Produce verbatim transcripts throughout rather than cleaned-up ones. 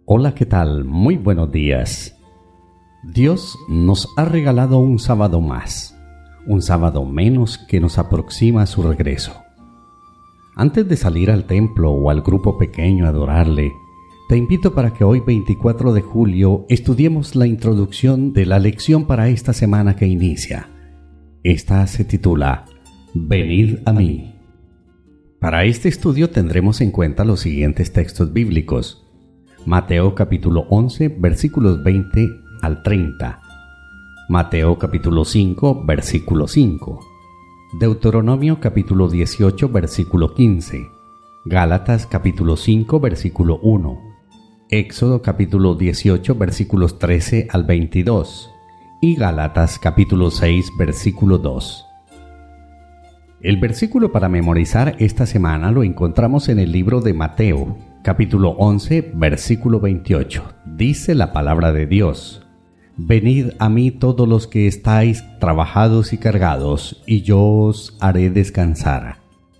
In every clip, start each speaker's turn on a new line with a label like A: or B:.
A: Hola, ¿qué tal? Muy buenos días. Dios nos ha regalado un sábado más, un sábado menos que nos aproxima a su regreso. Antes de salir al templo o al grupo pequeño a adorarle, te invito para que hoy veinticuatro de julio estudiemos la introducción de la lección para esta semana que inicia. Esta se titula Venid a mí. Para este estudio tendremos en cuenta los siguientes textos bíblicos. Mateo capítulo once, versículos veinte al treinta. Mateo capítulo cinco, versículo cinco. Deuteronomio capítulo dieciocho, versículo quince. Gálatas capítulo cinco, versículo uno. Éxodo capítulo dieciocho, versículos trece al veintidós. Y Gálatas capítulo seis, versículo dos. El versículo para memorizar esta semana lo encontramos en el libro de Mateo, capítulo once, versículo veintiocho. Dice la palabra de Dios: Venid a mí todos los que estáis trabajados y cargados, y yo os haré descansar.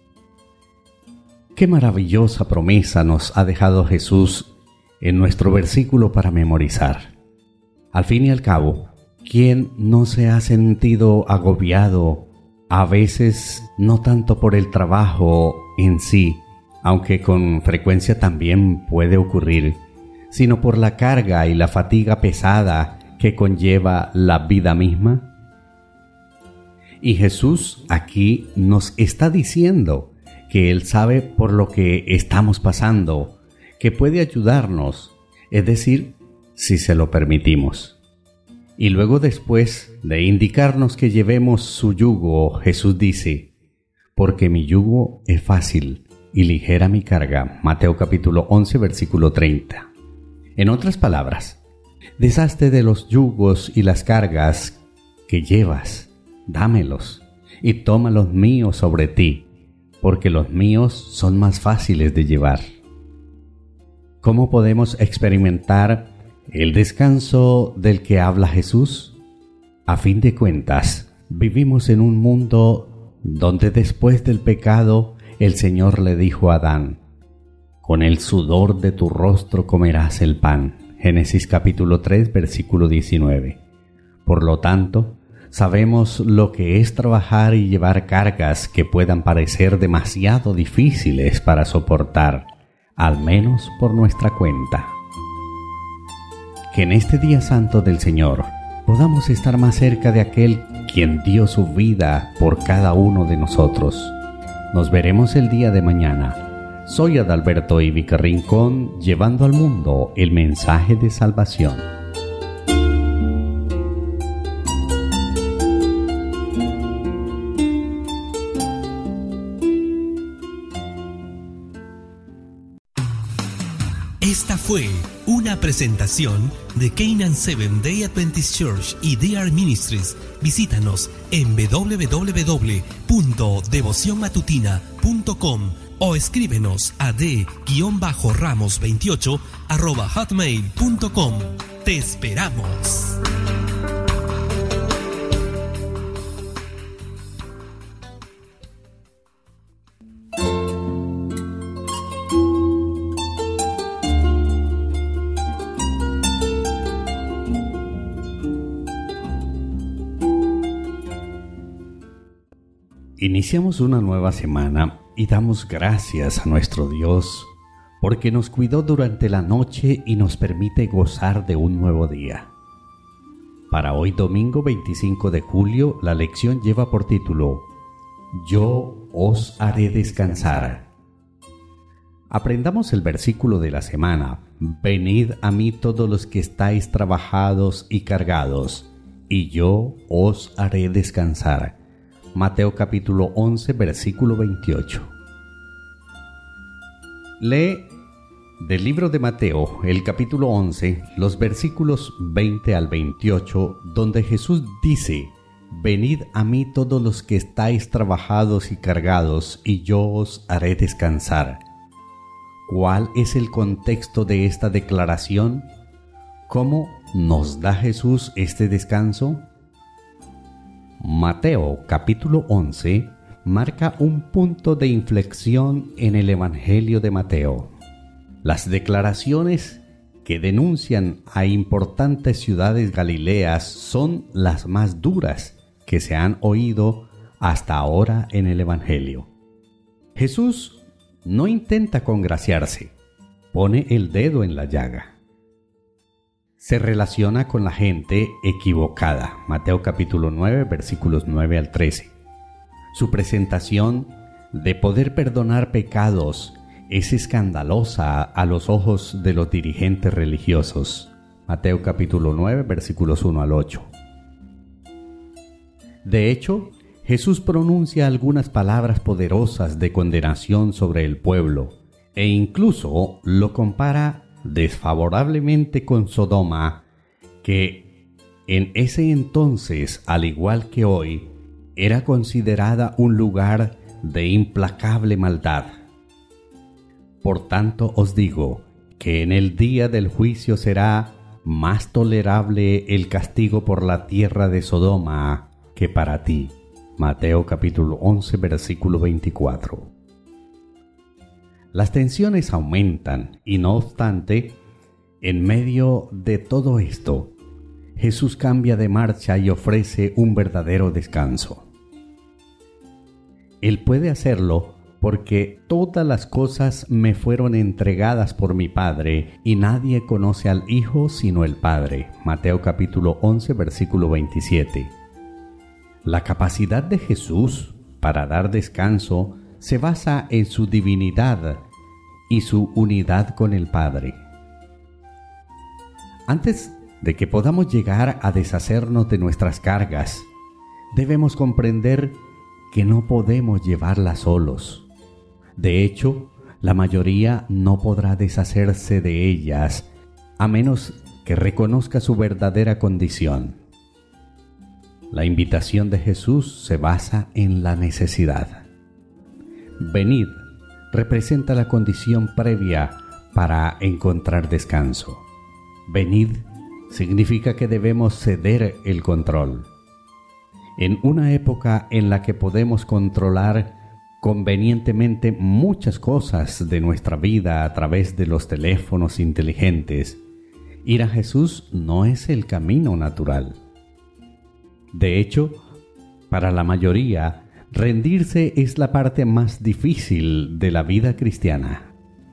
A: Qué maravillosa promesa nos ha dejado Jesús en nuestro versículo para memorizar. Al fin y al cabo, ¿quién no se ha sentido agobiado, a veces no tanto por el trabajo en sí, aunque con frecuencia también puede ocurrir, sino por la carga y la fatiga pesada que conlleva la vida misma? Y Jesús aquí nos está diciendo que Él sabe por lo que estamos pasando, que puede ayudarnos, es decir, si se lo permitimos. Y luego, después de indicarnos que llevemos su yugo, Jesús dice: porque mi yugo es fácil y ligera mi carga. Mateo capítulo once, versículo treinta. En otras palabras, deshazte de los yugos y las cargas que llevas, dámelos y toma los míos sobre ti, porque los míos son más fáciles de llevar. ¿Cómo podemos experimentar el descanso del que habla Jesús? A fin de cuentas, vivimos en un mundo donde después del pecado el Señor le dijo a Adán: con el sudor de tu rostro comerás el pan. Génesis capítulo tres, versículo diecinueve. Por lo tanto, sabemos lo que es trabajar y llevar cargas que puedan parecer demasiado difíciles para soportar, al menos por nuestra cuenta. Que en este día santo del Señor podamos estar más cerca de aquel quien dio su vida por cada uno de nosotros. Nos veremos el día de mañana. Soy Adalberto Ivica Rincón, llevando al mundo el mensaje de salvación.
B: Esta fue una presentación de Canaan Seventh Day Adventist Church y D R Ministries. Visítanos en doble u doble u doble u punto devoción matutina punto com o escríbenos a d ramos veintiocho arroba hotmail punto com. ¡Te esperamos!
A: Iniciamos una nueva semana y damos gracias a nuestro Dios porque nos cuidó durante la noche y nos permite gozar de un nuevo día. Para hoy domingo veinticinco de julio, la lección lleva por título: Yo os haré descansar. Aprendamos el versículo de la semana: Venid a mí todos los que estáis trabajados y cargados, y yo os haré descansar. Mateo capítulo once, versículo veintiocho. Lee del libro de Mateo, el capítulo once, los versículos veinte al veintiocho, donde Jesús dice: Venid a mí todos los que estáis trabajados y cargados, y yo os haré descansar. ¿Cuál es el contexto de esta declaración? ¿Cómo nos da Jesús este descanso? Mateo capítulo once marca un punto de inflexión en el Evangelio de Mateo. Las declaraciones que denuncian a importantes ciudades galileas son las más duras que se han oído hasta ahora en el Evangelio. Jesús no intenta congraciarse, pone el dedo en la llaga. Se relaciona con la gente equivocada. Mateo capítulo nueve, versículos nueve al trece. Su presentación de poder perdonar pecados es escandalosa a los ojos de los dirigentes religiosos. Mateo capítulo nueve, versículos uno al ocho. De hecho, Jesús pronuncia algunas palabras poderosas de condenación sobre el pueblo e incluso lo compara desfavorablemente con Sodoma, que en ese entonces, al igual que hoy, era considerada un lugar de implacable maldad. Por tanto os digo que en el día del juicio será más tolerable el castigo por la tierra de Sodoma que para ti. Mateo capítulo once, versículo veinticuatro. Las tensiones aumentan y no obstante, en medio de todo esto, Jesús cambia de marcha y ofrece un verdadero descanso. Él puede hacerlo porque todas las cosas me fueron entregadas por mi Padre y nadie conoce al Hijo sino el Padre. Mateo capítulo once, versículo veintisiete. La capacidad de Jesús para dar descanso se basa en su divinidad y su unidad con el Padre. Antes de que podamos llegar a deshacernos de nuestras cargas, debemos comprender que no podemos llevarlas solos. De hecho, la mayoría no podrá deshacerse de ellas a menos que reconozca su verdadera condición. La invitación de Jesús se basa en la necesidad. Venid representa la condición previa para encontrar descanso. Venid significa que debemos ceder el control. En una época en la que podemos controlar convenientemente muchas cosas de nuestra vida a través de los teléfonos inteligentes, ir a Jesús no es el camino natural. De hecho, para la mayoría, rendirse es la parte más difícil de la vida cristiana.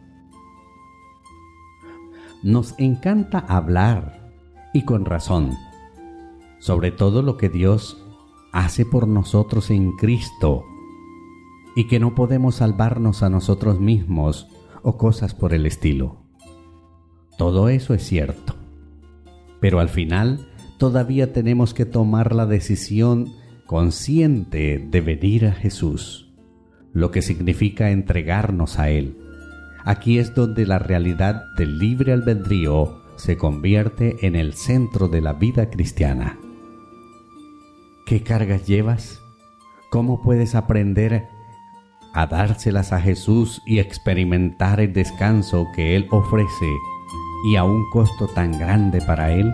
A: Nos encanta hablar, y con razón, sobre todo lo que Dios hace por nosotros en Cristo, y que no podemos salvarnos a nosotros mismos o cosas por el estilo. Todo eso es cierto, pero al final todavía tenemos que tomar la decisión consciente de venir a Jesús, lo que significa entregarnos a Él. Aquí es donde la realidad del libre albedrío se convierte en el centro de la vida cristiana. ¿Qué cargas llevas? ¿Cómo puedes aprender a dárselas a Jesús y experimentar el descanso que Él ofrece y a un costo tan grande para Él?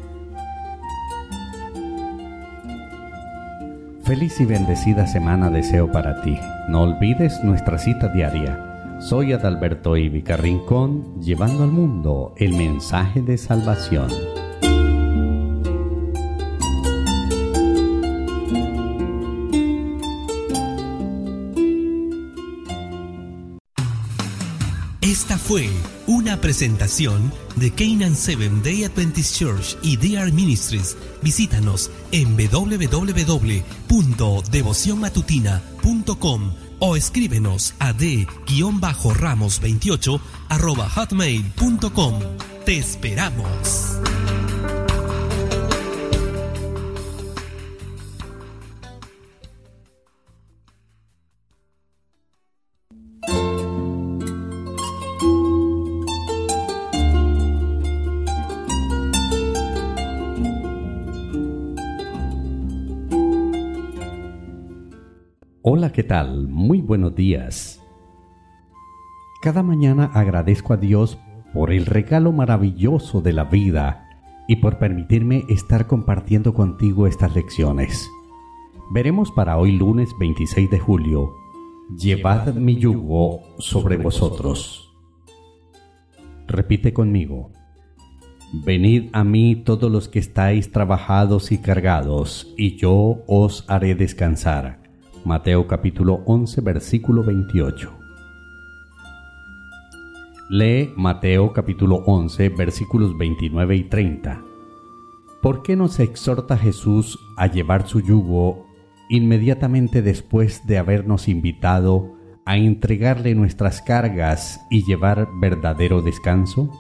A: Feliz y bendecida semana deseo para ti. No olvides nuestra cita diaria. Soy Adalberto Ivica Rincón, llevando al mundo el mensaje de salvación.
B: Esta fue una presentación de Canaan Seventh Day Adventist Church y D R Ministries. Visítanos en w w w punto devoción matutina punto com o escríbenos a d ramos veintiocho arroba hotmail punto com. ¡Te esperamos!
A: Hola, ¿qué tal? Muy buenos días. Cada mañana agradezco a Dios por el regalo maravilloso de la vida y por permitirme estar compartiendo contigo estas lecciones. Veremos para hoy lunes veintiséis de julio, llevad mi yugo sobre vosotros. Repite conmigo, Venid a mí todos los que estáis trabajados y cargados, y yo os haré descansar. Mateo capítulo once, versículo veintiocho. Lee Mateo capítulo once, versículos veintinueve y treinta. ¿Por qué nos exhorta Jesús a llevar su yugo inmediatamente después de habernos invitado a entregarle nuestras cargas y llevar verdadero descanso?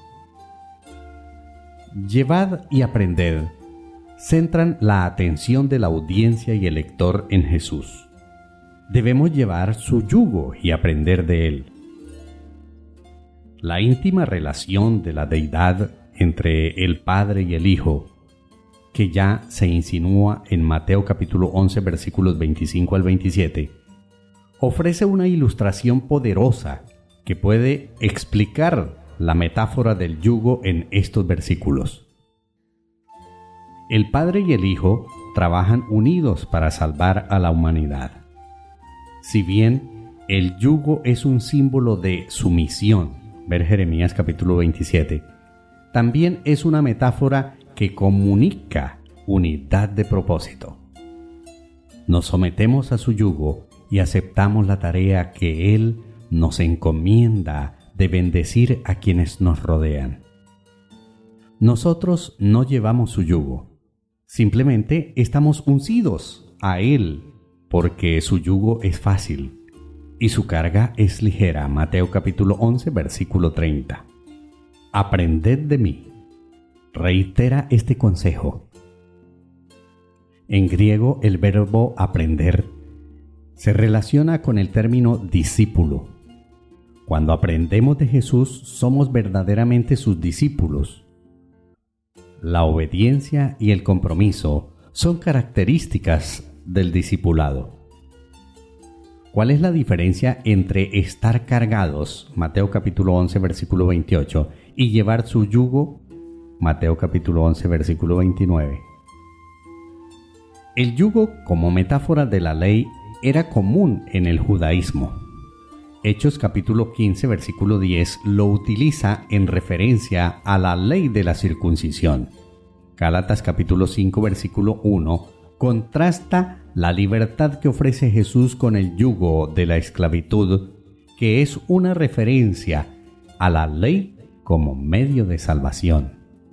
A: Llevad y aprended centran la atención de la audiencia y el lector en Jesús. Debemos llevar su yugo y aprender de él. La íntima relación de la deidad entre el Padre y el Hijo, que ya se insinúa en Mateo capítulo once versículos veinticinco al veintisiete, ofrece una ilustración poderosa que puede explicar la metáfora del yugo en estos versículos. El Padre y el Hijo trabajan unidos para salvar a la humanidad. Si bien el yugo es un símbolo de sumisión, ver Jeremías capítulo veintisiete, también es una metáfora que comunica unidad de propósito. Nos sometemos a su yugo y aceptamos la tarea que Él nos encomienda de bendecir a quienes nos rodean. Nosotros no llevamos su yugo, simplemente estamos uncidos a Él, porque su yugo es fácil y su carga es ligera. Mateo capítulo once, versículo treinta. Aprended de mí. Reitera este consejo. En griego, el verbo aprender se relaciona con el término discípulo. Cuando aprendemos de Jesús, somos verdaderamente sus discípulos. La obediencia y el compromiso son características del discipulado. ¿Cuál es la diferencia entre estar cargados, Mateo capítulo once, versículo veintiocho, y llevar su yugo, Mateo capítulo once, versículo veintinueve? El yugo, como metáfora de la ley, era común en el judaísmo. Hechos capítulo quince, versículo diez, lo utiliza en referencia a la ley de la circuncisión. Gálatas capítulo cinco, versículo uno, contrasta la libertad que ofrece Jesús con el yugo de la esclavitud, que es una referencia a la ley como medio de salvación.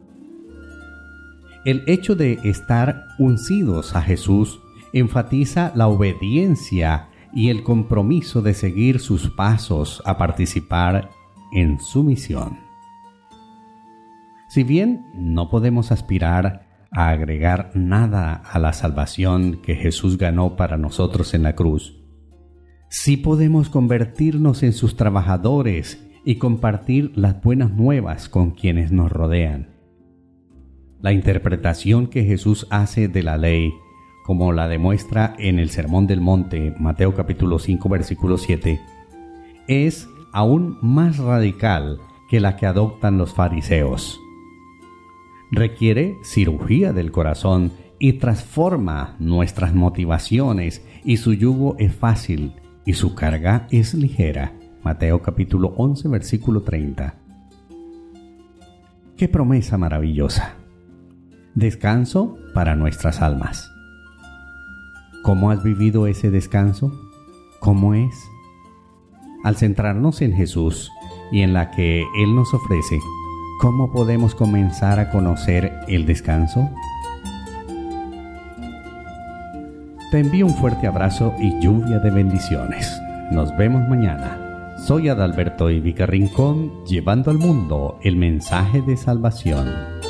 A: El hecho de estar uncidos a Jesús enfatiza la obediencia y el compromiso de seguir sus pasos a participar en su misión. Si bien no podemos aspirar a agregar nada a la salvación que Jesús ganó para nosotros en la cruz, sí podemos convertirnos en sus trabajadores y compartir las buenas nuevas con quienes nos rodean. La interpretación que Jesús hace de la ley, como la demuestra en el Sermón del Monte, Mateo capítulo cinco, versículo siete, es aún más radical que la que adoptan los fariseos. Requiere cirugía del corazón y transforma nuestras motivaciones, y su yugo es fácil y su carga es ligera. Mateo capítulo once, versículo treinta. ¡Qué promesa maravillosa! Descanso para nuestras almas. ¿Cómo has vivido ese descanso? ¿Cómo es? Al centrarnos en Jesús y en la que Él nos ofrece, ¿cómo podemos comenzar a conocer el descanso? Te envío un fuerte abrazo y lluvia de bendiciones. Nos vemos mañana. Soy Adalberto Ivica Rincón, llevando al mundo el mensaje de salvación.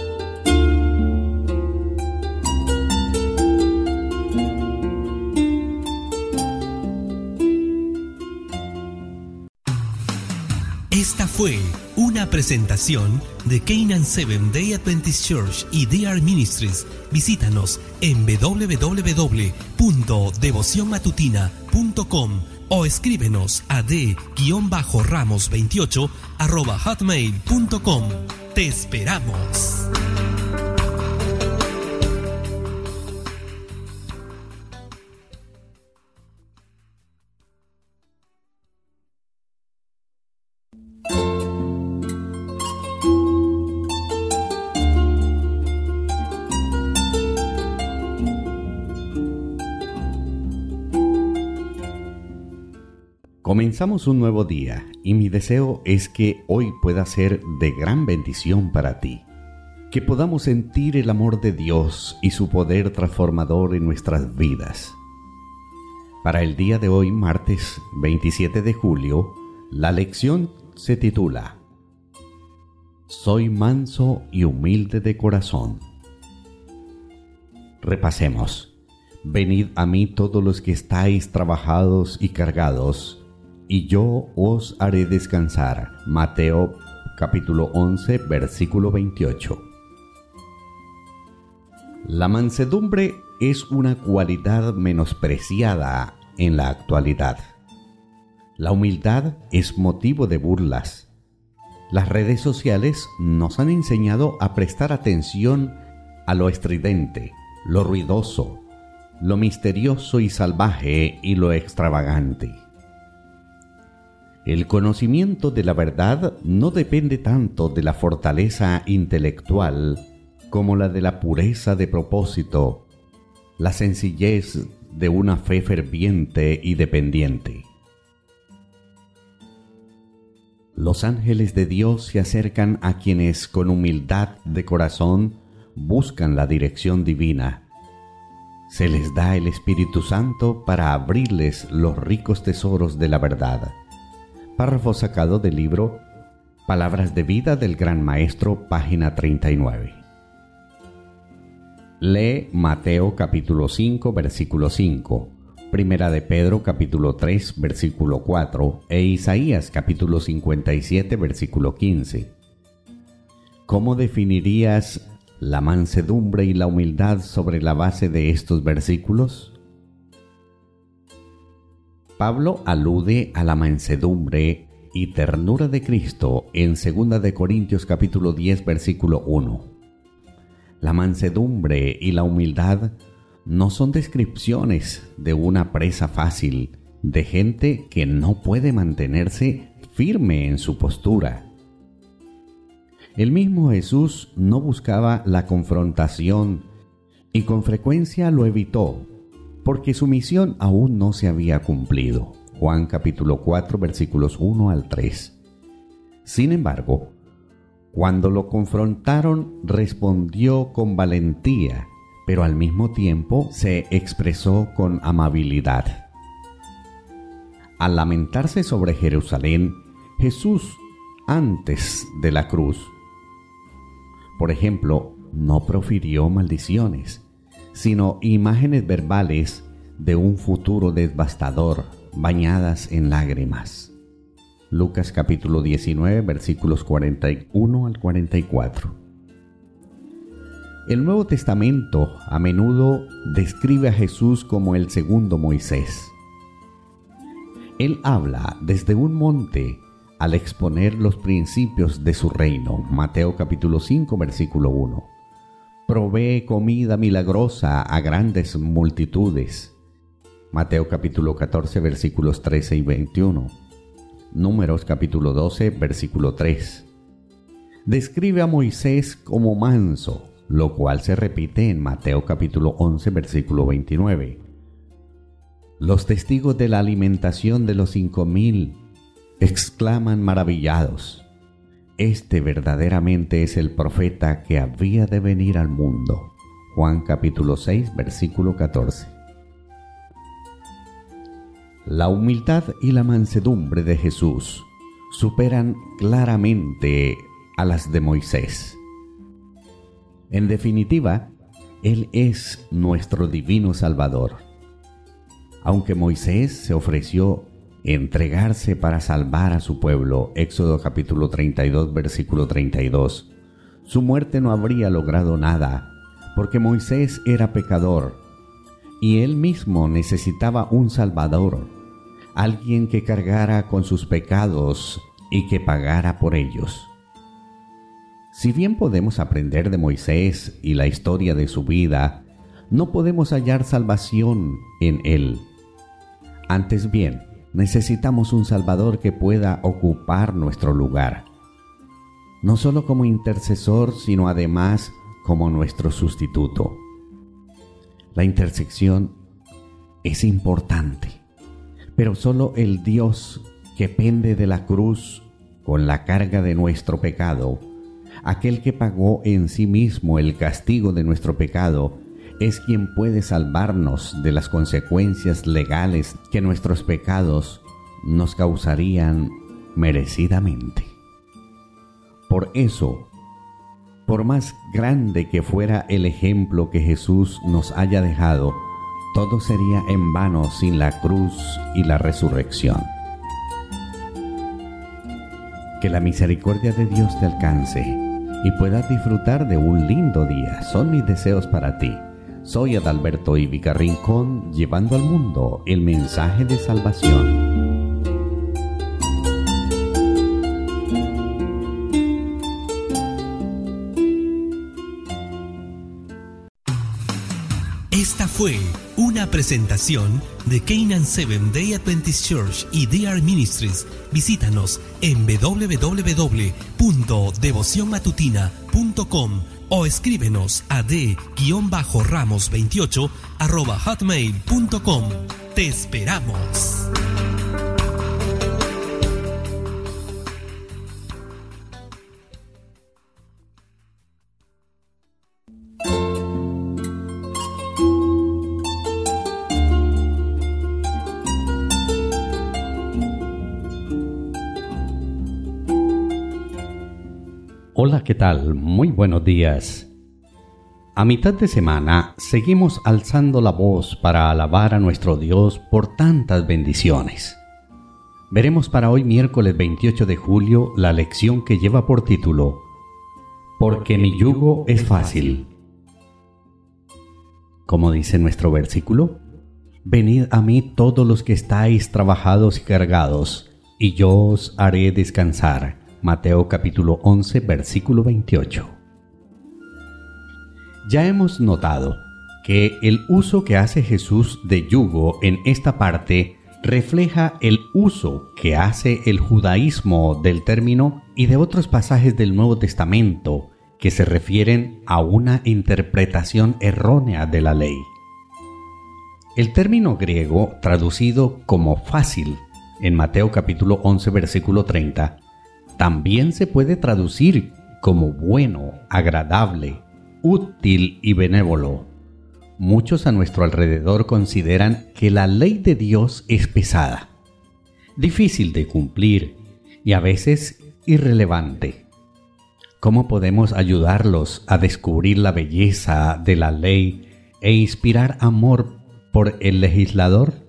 B: Esta fue una presentación de Canaan Seventh Day Adventist Church y D R Ministries. Visítanos en doble u doble u doble u punto devoción matutina punto com o escríbenos a d ramos veintiocho arroba hotmail punto com. ¡Te esperamos!
A: Comenzamos un nuevo día y mi deseo es que hoy pueda ser de gran bendición para ti. Que podamos sentir el amor de Dios y su poder transformador en nuestras vidas. Para el día de hoy, martes veintisiete de julio, la lección se titula Soy manso y humilde de corazón. Repasemos. Venid a mí todos los que estáis trabajados y cargados, y yo os haré descansar. Mateo capítulo once, versículo veintiocho. La mansedumbre es una cualidad menospreciada en la actualidad. La humildad es motivo de burlas. Las redes sociales nos han enseñado a prestar atención a lo estridente, lo ruidoso, lo misterioso y salvaje y lo extravagante. El conocimiento de la verdad no depende tanto de la fortaleza intelectual como la de la pureza de propósito, la sencillez de una fe ferviente y dependiente. Los ángeles de Dios se acercan a quienes con humildad de corazón buscan la dirección divina. Se les da el Espíritu Santo para abrirles los ricos tesoros de la verdad. Párrafo sacado del libro Palabras de Vida del Gran Maestro, página treinta y nueve. Lee Mateo capítulo cinco, versículo cinco, Primera de Pedro capítulo tres, versículo cuatro e Isaías capítulo cincuenta y siete, versículo quince. ¿Cómo definirías la mansedumbre y la humildad sobre la base de estos versículos? Pablo alude a la mansedumbre y ternura de Cristo en segunda de Corintios capítulo diez, versículo uno. La mansedumbre y la humildad no son descripciones de una presa fácil, de gente que no puede mantenerse firme en su postura. El mismo Jesús no buscaba la confrontación y con frecuencia lo evitó, porque su misión aún no se había cumplido. Juan capítulo cuatro, versículos uno al tres. Sin embargo, cuando lo confrontaron, respondió con valentía, pero al mismo tiempo se expresó con amabilidad. Al lamentarse sobre Jerusalén, Jesús, antes de la cruz, por ejemplo, no profirió maldiciones, sino imágenes verbales de un futuro devastador, bañadas en lágrimas. Lucas capítulo diecinueve, versículos cuarenta y uno al cuarenta y cuatro. El Nuevo Testamento a menudo describe a Jesús como el segundo Moisés. Él habla desde un monte al exponer los principios de su reino. Mateo capítulo cinco, versículo uno. Provee comida milagrosa a grandes multitudes. Mateo capítulo catorce, versículos trece y veintiuno. Números capítulo doce, versículo tres. Describe a Moisés como manso, lo cual se repite en Mateo capítulo once, versículo veintinueve. Los testigos de la alimentación de los cinco mil exclaman maravillados: Este verdaderamente es el profeta que había de venir al mundo. Juan capítulo seis, versículo catorce. La humildad y la mansedumbre de Jesús superan claramente a las de Moisés. En definitiva, Él es nuestro divino Salvador. Aunque Moisés se ofreció entregarse para salvar a su pueblo, Éxodo capítulo treinta y dos, versículo treinta y dos, su muerte no habría logrado nada, porque Moisés era pecador, y él mismo necesitaba un Salvador, alguien que cargara con sus pecados y que pagara por ellos. Si bien podemos aprender de Moisés y la historia de su vida, no podemos hallar salvación en él. Antes bien, necesitamos un Salvador que pueda ocupar nuestro lugar, no solo como intercesor, sino además como nuestro sustituto. La intersección es importante, Pero solo el Dios que pende de la cruz con la carga de nuestro pecado, aquel que pagó en sí mismo el castigo de nuestro pecado, es quien puede salvarnos de las consecuencias legales que nuestros pecados nos causarían merecidamente. Por eso, por más grande que fuera el ejemplo que Jesús nos haya dejado, todo sería en vano sin la cruz y la resurrección. Que la misericordia de Dios te alcance y puedas disfrutar de un lindo día. Son mis deseos para ti. Soy Adalberto Ivica Rincón, llevando al mundo el mensaje de salvación.
B: Esta fue una presentación de Canaan Seventh Day Adventist Church y D R Ministries. Visítanos en doble u doble u doble u punto devoción matutina punto com o escríbenos a d ramos veintiocho arroba hotmail punto com. ¡Te esperamos!
A: Hola, ¿qué tal? Muy buenos días. A mitad de semana seguimos alzando la voz para alabar a nuestro Dios por tantas bendiciones. Veremos para hoy miércoles veintiocho de julio la lección que lleva por título Porque mi yugo es fácil. Como dice nuestro versículo, venid a mí todos los que estáis trabajados y cargados, y yo os haré descansar. Mateo capítulo once, versículo veintiocho. Ya hemos notado que el uso que hace Jesús de yugo en esta parte refleja el uso que hace el judaísmo del término y de otros pasajes del Nuevo Testamento que se refieren a una interpretación errónea de la ley. El término griego traducido como fácil en Mateo capítulo once, versículo treinta, también se puede traducir como bueno, agradable, útil y benévolo. Muchos a nuestro alrededor consideran que la ley de Dios es pesada, difícil de cumplir y a veces irrelevante. ¿Cómo podemos ayudarlos a descubrir la belleza de la ley e inspirar amor por el legislador?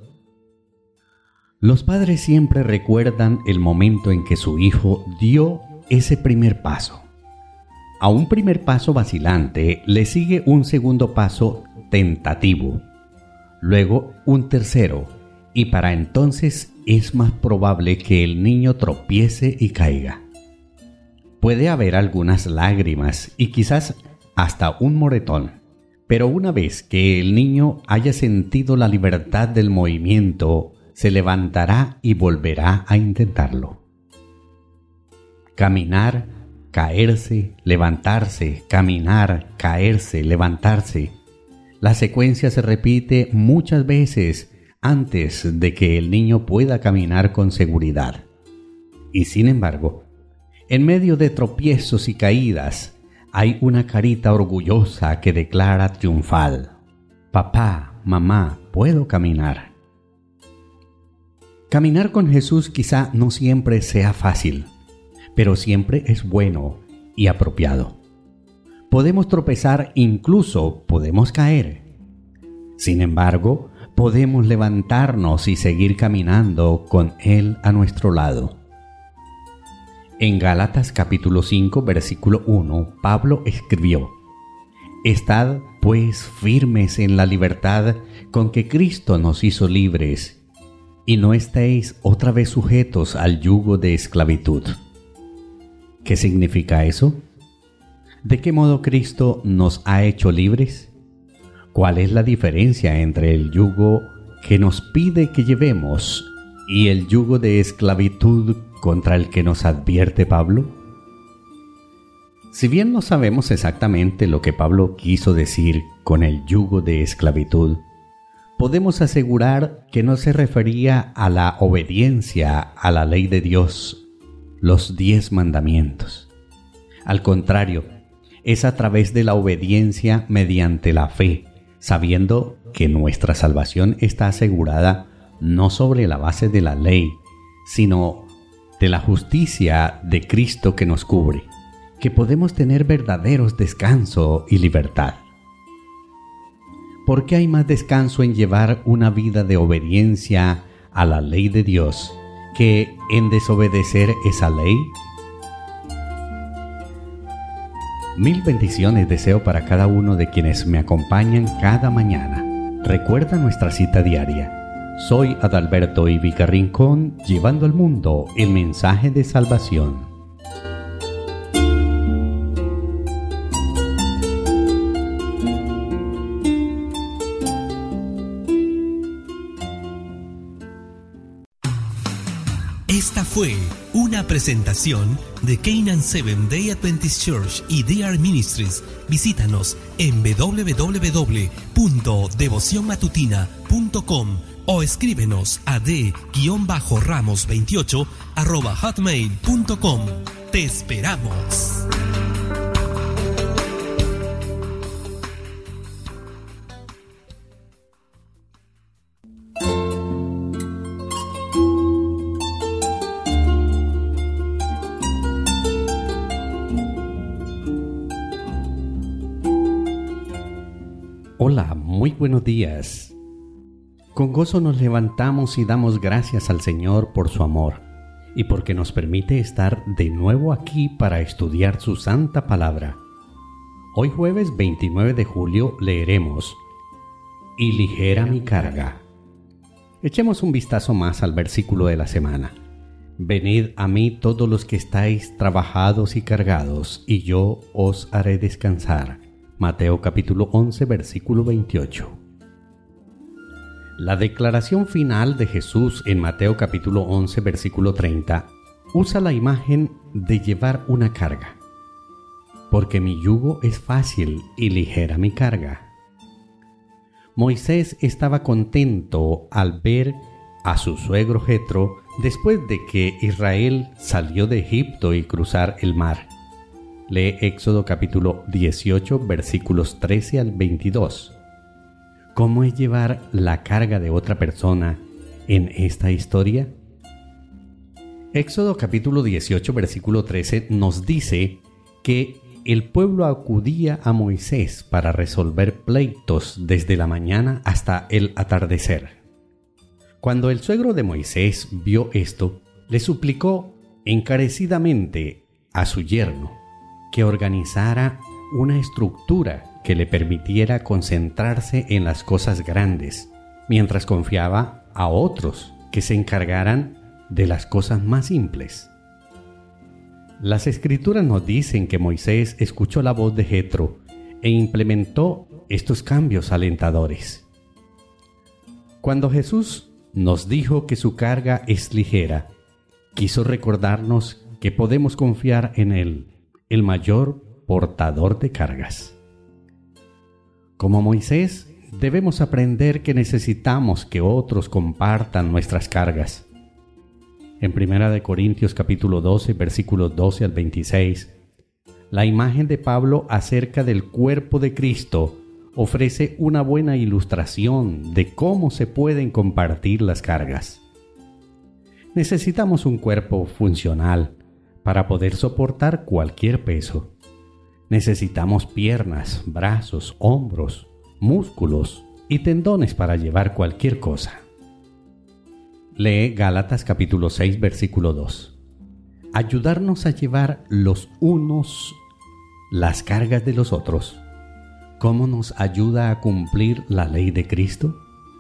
A: Los padres siempre recuerdan el momento en que su hijo dio ese primer paso. A un primer paso vacilante le sigue un segundo paso tentativo, luego un tercero, y para entonces es más probable que el niño tropiece y caiga. Puede haber algunas lágrimas y quizás hasta un moretón, pero una vez que el niño haya sentido la libertad del movimiento, se levantará y volverá a intentarlo. Caminar, caerse, levantarse, caminar, caerse, levantarse. La secuencia se repite muchas veces antes de que el niño pueda caminar con seguridad. Y sin embargo, en medio de tropiezos y caídas, hay una carita orgullosa que declara triunfal: papá, mamá, puedo caminar. Caminar con Jesús quizá no siempre sea fácil, pero siempre es bueno y apropiado. Podemos tropezar, incluso podemos caer. Sin embargo, podemos levantarnos y seguir caminando con Él a nuestro lado. En Gálatas capítulo cinco, versículo uno, Pablo escribió: Estad, pues, firmes en la libertad con que Cristo nos hizo libres, y no estéis otra vez sujetos al yugo de esclavitud. ¿Qué significa eso? ¿De qué modo Cristo nos ha hecho libres? ¿Cuál es la diferencia entre el yugo que nos pide que llevemos y el yugo de esclavitud contra el que nos advierte Pablo? Si bien no sabemos exactamente lo que Pablo quiso decir con el yugo de esclavitud, podemos asegurar que no se refería a la obediencia a la ley de Dios, los diez mandamientos. Al contrario, es a través de la obediencia mediante la fe, sabiendo que nuestra salvación está asegurada no sobre la base de la ley, sino de la justicia de Cristo que nos cubre, que podemos tener verdaderos descanso y libertad. ¿Por qué hay más descanso en llevar una vida de obediencia a la ley de Dios que en desobedecer esa ley? Mil bendiciones deseo para cada uno de quienes me acompañan cada mañana. Recuerda nuestra cita diaria. Soy Adalberto Ivica Rincón, llevando al mundo el mensaje de salvación.
B: Esta fue una presentación de Canaan Seventh Day Adventist Church y D R Ministries. Visítanos en doble u doble u doble u punto devoción matutina punto com o escríbenos a d ramos veintiocho arroba hotmail punto com. ¡Te esperamos!
A: Hola, muy buenos días. Con gozo nos levantamos y damos gracias al Señor por su amor y porque nos permite estar de nuevo aquí para estudiar su santa palabra. Hoy jueves veintinueve de julio leeremos "Y ligera mi carga". Echemos un vistazo más al versículo de la semana. Venid a mí todos los que estáis trabajados y cargados, y yo os haré descansar. Mateo capítulo once, versículo veintiocho. La declaración final de Jesús en Mateo capítulo once, versículo treinta, usa la imagen de llevar una carga. Porque mi yugo es fácil y ligera mi carga. Moisés estaba contento al ver a su suegro Jetro después de que Israel salió de Egipto y cruzar el mar. Lee Éxodo capítulo dieciocho, versículos trece al veintidós. ¿Cómo es llevar la carga de otra persona en esta historia? Éxodo capítulo dieciocho, versículo trece nos dice que el pueblo acudía a Moisés para resolver pleitos desde la mañana hasta el atardecer. Cuando el suegro de Moisés vio esto, le suplicó encarecidamente a su yerno que organizara una estructura que le permitiera concentrarse en las cosas grandes, mientras confiaba a otros que se encargaran de las cosas más simples. Las Escrituras nos dicen que Moisés escuchó la voz de Jetro e implementó estos cambios alentadores. Cuando Jesús nos dijo que su carga es ligera, quiso recordarnos que podemos confiar en Él, el mayor portador de cargas. Como Moisés, debemos aprender que necesitamos que otros compartan nuestras cargas. En Primera de Corintios capítulo doce, versículos doce al veintiséis, la imagen de Pablo acerca del cuerpo de Cristo ofrece una buena ilustración de cómo se pueden compartir las cargas. Necesitamos un cuerpo funcional para poder soportar cualquier peso. Necesitamos piernas, brazos, hombros, músculos y tendones para llevar cualquier cosa. Lee Gálatas capítulo seis, versículo dos. Ayudarnos a llevar los unos las cargas de los otros. ¿Cómo nos ayuda a cumplir la ley de Cristo?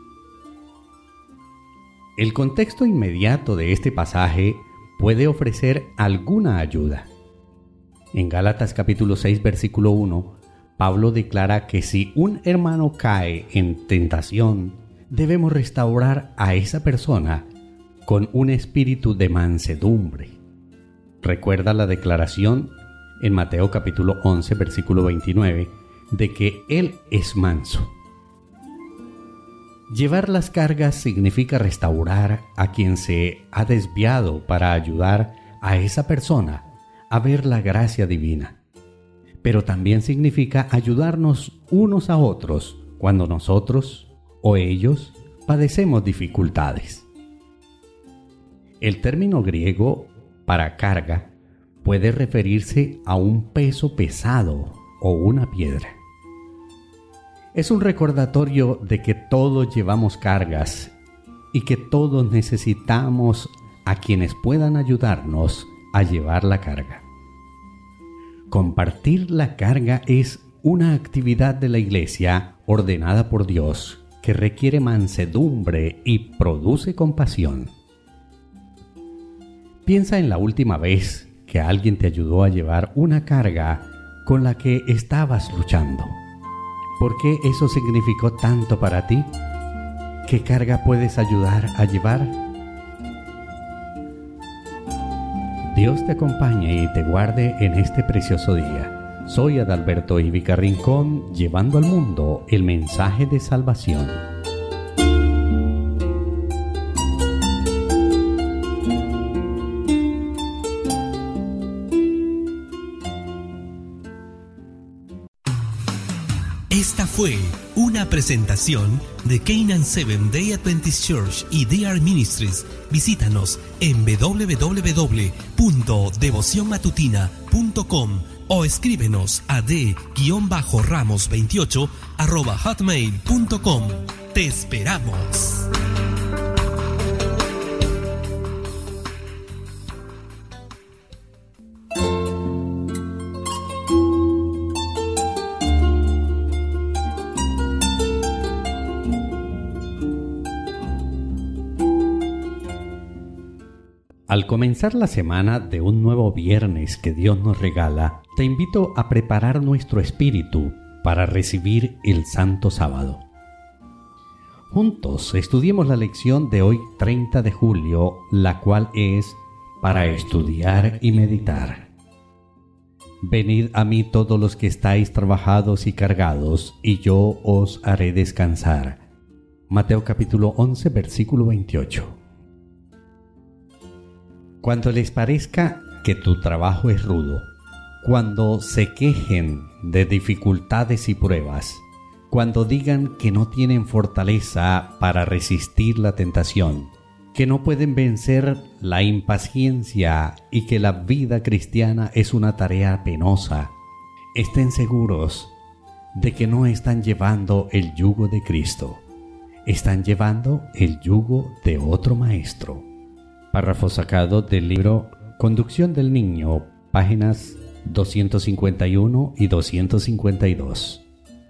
A: El contexto inmediato de este pasaje puede ofrecer alguna ayuda. En Gálatas capítulo seis, versículo uno, Pablo declara que si un hermano cae en tentación, debemos restaurar a esa persona con un espíritu de mansedumbre. Recuerda la declaración en Mateo capítulo once, versículo veintinueve, de que Él es manso. Llevar las cargas significa restaurar a quien se ha desviado para ayudar a esa persona a ver la gracia divina. Pero también significa ayudarnos unos a otros cuando nosotros o ellos padecemos dificultades. El término griego para carga puede referirse a un peso pesado o una piedra. Es un recordatorio de que todos llevamos cargas y que todos necesitamos a quienes puedan ayudarnos a llevar la carga. Compartir la carga es una actividad de la Iglesia ordenada por Dios que requiere mansedumbre y produce compasión. Piensa en la última vez que alguien te ayudó a llevar una carga con la que estabas luchando. ¿Por qué eso significó tanto para ti? ¿Qué carga puedes ayudar a llevar? Dios te acompañe y te guarde en este precioso día. Soy Adalberto Ivica Rincón, llevando al mundo el mensaje de salvación.
B: Esta fue una presentación de Canaan Seventh Day Adventist Church y D R Ministries. Visítanos en doble u doble u doble u punto devoción matutina punto com o escríbenos a d ramos veintiocho arroba hotmail punto com. ¡Te esperamos!
A: Al comenzar la semana de un nuevo viernes que Dios nos regala, te invito a preparar nuestro espíritu para recibir el Santo Sábado. Juntos estudiemos la lección de hoy treinta de julio, la cual es para estudiar y meditar. Venid a mí todos los que estáis trabajados y cargados, y yo os haré descansar. Mateo capítulo once, versículo veintiocho. Cuando les parezca que tu trabajo es rudo, cuando se quejen de dificultades y pruebas, cuando digan que no tienen fortaleza para resistir la tentación, que no pueden vencer la impaciencia y que la vida cristiana es una tarea penosa, estén seguros de que no están llevando el yugo de Cristo, están llevando el yugo de otro maestro. Párrafo sacado del libro Conducción del Niño, páginas doscientos cincuenta y uno y doscientos cincuenta y dos.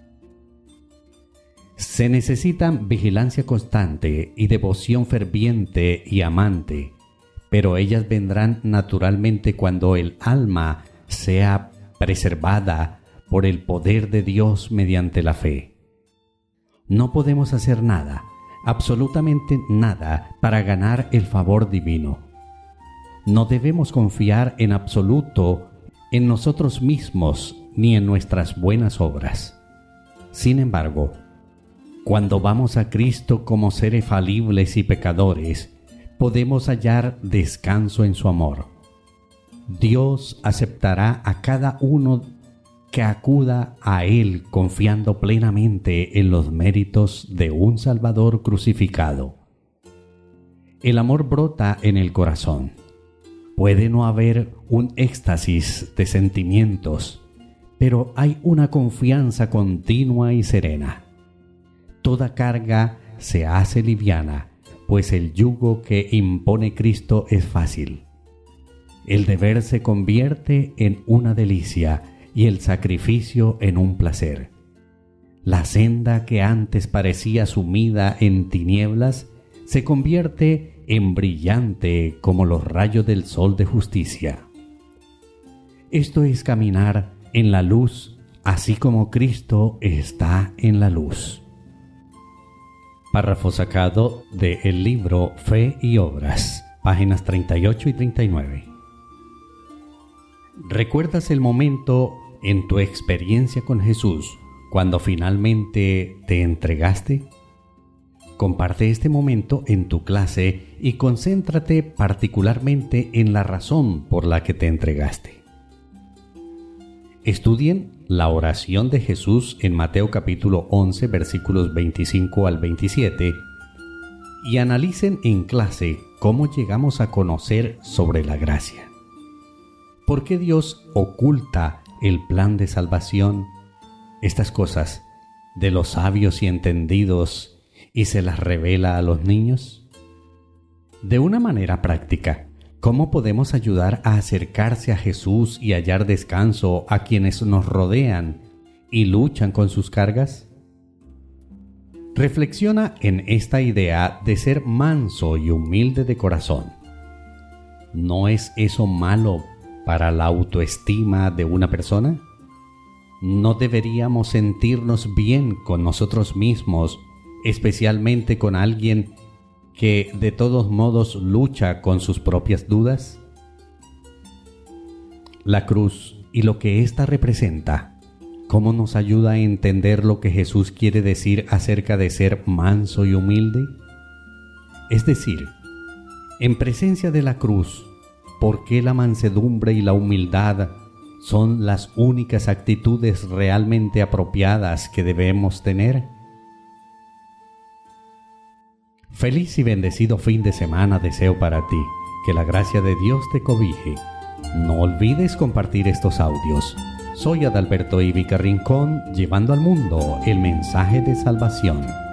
A: Se necesitan vigilancia constante y devoción ferviente y amante, pero ellas vendrán naturalmente cuando el alma sea preservada por el poder de Dios mediante la fe. No podemos hacer nada, absolutamente nada, para ganar el favor divino. No debemos confiar en absoluto en nosotros mismos ni en nuestras buenas obras. Sin embargo, cuando vamos a Cristo como seres falibles y pecadores, podemos hallar descanso en su amor. Dios aceptará a cada uno que acuda a Él confiando plenamente en los méritos de un Salvador crucificado. El amor brota en el corazón. Puede no haber un éxtasis de sentimientos, pero hay una confianza continua y serena. Toda carga se hace liviana, pues el yugo que impone Cristo es fácil. El deber se convierte en una delicia y el sacrificio en un placer. La senda que antes parecía sumida en tinieblas se convierte en brillante como los rayos del sol de justicia. Esto es caminar en la luz, así como Cristo está en la luz. Párrafo sacado del libro Fe y Obras, páginas treinta y ocho y treinta y nueve. ¿Recuerdas el momento en tu experiencia con Jesús cuando finalmente te entregaste? Comparte este momento en tu clase y concéntrate particularmente en la razón por la que te entregaste. Estudien la oración de Jesús en Mateo capítulo once, versículos veinticinco al veintisiete, y analicen en clase cómo llegamos a conocer sobre la gracia. ¿Por qué Dios oculta el plan de salvación? Estas cosas de los sabios y entendidos y se las revela a los niños. De una manera práctica, ¿cómo podemos ayudar a acercarse a Jesús y hallar descanso a quienes nos rodean y luchan con sus cargas? Reflexiona en esta idea de ser manso y humilde de corazón. ¿No es eso malo para la autoestima de una persona? ¿No deberíamos sentirnos bien con nosotros mismos, especialmente con alguien que de todos modos lucha con sus propias dudas? La cruz y lo que ésta representa, ¿cómo nos ayuda a entender lo que Jesús quiere decir acerca de ser manso y humilde? Es decir, en presencia de la cruz, ¿por qué la mansedumbre y la humildad son las únicas actitudes realmente apropiadas que debemos tener? Feliz y bendecido fin de semana deseo para ti. Que la gracia de Dios te cobije. No olvides compartir estos audios. Soy Adalberto Ivica Rincón, llevando al mundo el mensaje de salvación.